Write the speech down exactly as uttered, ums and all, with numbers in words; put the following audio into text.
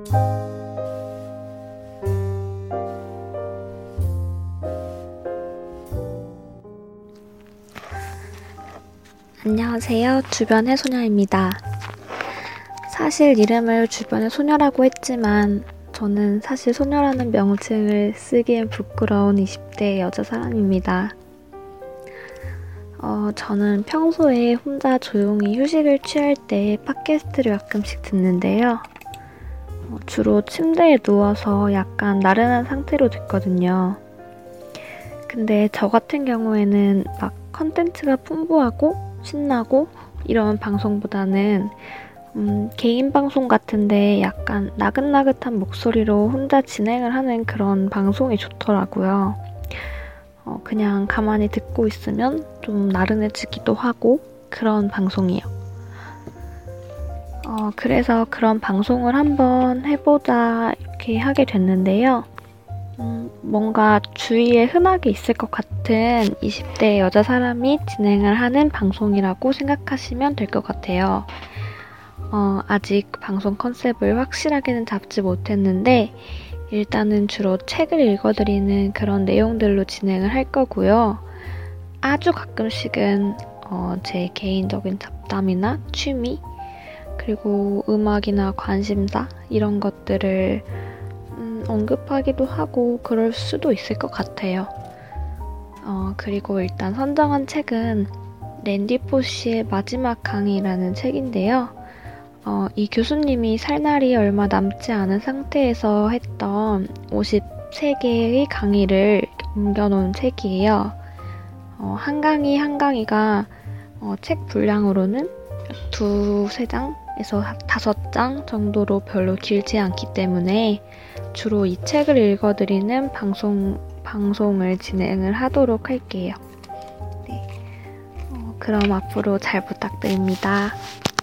안녕하세요. 주변의 소녀입니다. 사실 이름을 주변의 소녀라고 했지만 저는 사실 소녀라는 명칭을 쓰기엔 부끄러운 이십 대 여자 사람입니다. 어, 저는 평소에 혼자 조용히 휴식을 취할 때 팟캐스트를 가끔씩 듣는데요. 어, 주로 침대에 누워서 약간 나른한 상태로 듣거든요. 근데 저 같은 경우에는 막 컨텐츠가 풍부하고 신나고 이런 방송보다는 음, 개인 방송 같은데 약간 나긋나긋한 목소리로 혼자 진행을 하는 그런 방송이 좋더라고요. 어, 그냥 가만히 듣고 있으면 좀 나른해지기도 하고 그런 방송이에요. 어, 그래서 그런 방송을 한번 해보자 이렇게 하게 됐는데요. 음, 뭔가 주위에 흔하게 있을 것 같은 이십 대 여자 사람이 진행을 하는 방송이라고 생각하시면 될 것 같아요. 어, 아직 방송 컨셉을 확실하게는 잡지 못했는데 일단은 주로 책을 읽어드리는 그런 내용들로 진행을 할 거고요. 아주 가끔씩은 어, 제 개인적인 잡담이나 취미 그리고 음악이나 관심사 이런 것들을 음, 언급하기도 하고 그럴 수도 있을 것 같아요. 어, 그리고 일단 선정한 책은 랜디 포시의 마지막 강의라는 책인데요. 어, 이 교수님이 살 날이 얼마 남지 않은 상태에서 했던 오십세 개의 강의를 옮겨놓은 책이에요. 어, 한 강의 한 강의가 어, 책 분량으로는 두세 장에서 다섯 장 정도로 별로 길지 않기 때문에 주로 이 책을 읽어드리는 방송, 방송을 진행을 하도록 할게요. 네. 어, 그럼 앞으로 잘 부탁드립니다.